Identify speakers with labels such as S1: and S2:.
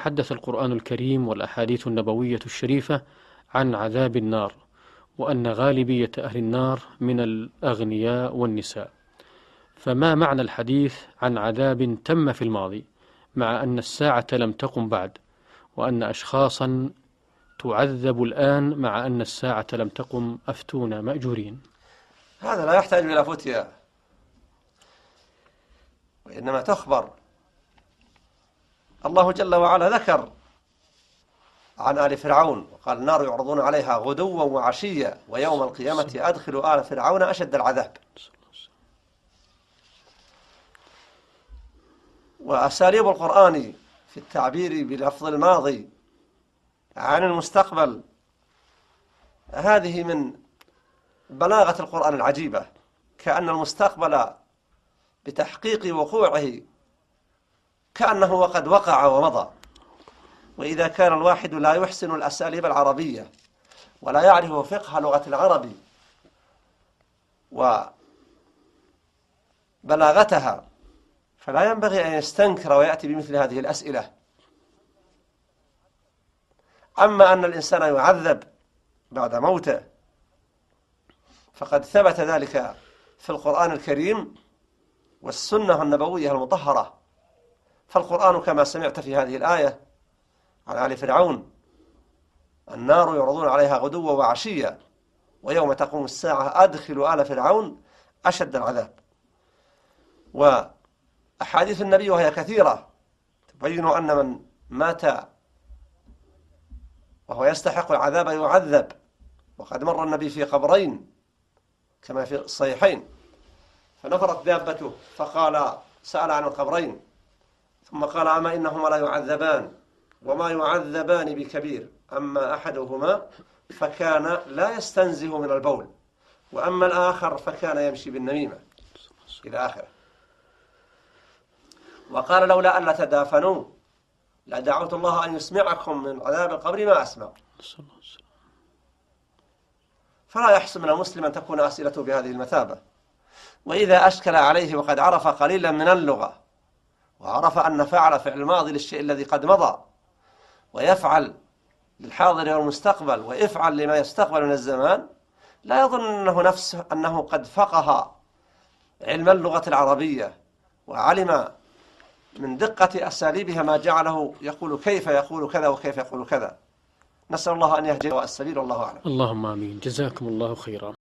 S1: تحدث القرآن الكريم والأحاديث النبوية الشريفة عن عذاب النار، وأن غالبية أهل النار من الأغنياء والنساء، فما معنى الحديث عن عذاب تم في الماضي مع أن الساعة لم تقم بعد، وأن أشخاصا تعذب الآن مع أن الساعة لم تقم؟ أفتونا مأجورين.
S2: هذا لا يحتاج إلى فتيا، وإنما تخبر. الله جل وعلا ذكر عن آل فرعون وقال: النار يعرضون عليها غدوا وعشيا ويوم القيامة أدخلوا آل فرعون أشد العذاب. وأساليب القرآن في التعبير بلفظ الماضي عن المستقبل هذه من بلاغة القرآن العجيبة، كأن المستقبل بتحقيق وقوعه كأنه وقد وقع ومضى. وإذا كان الواحد لا يحسن الأساليب العربية ولا يعرف فقه لغة العرب وبلاغتها، فلا ينبغي أن يستنكر ويأتي بمثل هذه الأسئلة. أما أن الإنسان يعذب بعد موته فقد ثبت ذلك في القرآن الكريم والسنة النبوية المطهرة. فالقرآن كما سمعت في هذه الآية عن آل فرعون: النار يعرضون عليها غدوا وعشيا ويوم تقوم الساعة أدخلوا آل فرعون أشد العذاب. وأحاديث النبي وهي كثيرة تبين أن من مات وهو يستحق العذاب يعذب. وقد مر النبي في قبرين كما في الصحيحين، فنفرت دابته فقال: سأل عن القبرين، ثم قال: أما إنهما لا يعذبان وما يعذبان بكبير، أما أحدهما فكان لا يستنزه من البول، وأما الآخر فكان يمشي بالنميمة، إلى آخره. وقال: لولا أن تدافنوا لدعوت الله أن يسمعكم من عذاب القبر ما أسمع. فلا يحسن من المسلم أن تكون أسئلته بهذه المثابة. وإذا أشكل عليه وقد عرف قليلا من اللغة وعرف أن فعل الماضي للشيء الذي قد مضى، ويفعل للحاضر والمستقبل، ويفعل لما يستقبل من الزمان، لا يظن أنه قد فقه علم اللغة العربية وعلم من دقة أساليبها ما جعله يقول كيف يقول كذا وكيف يقول كذا. نسأل الله أن يهدي السبيل، والله أعلم.
S1: اللهم آمين. جزاكم الله خيرا.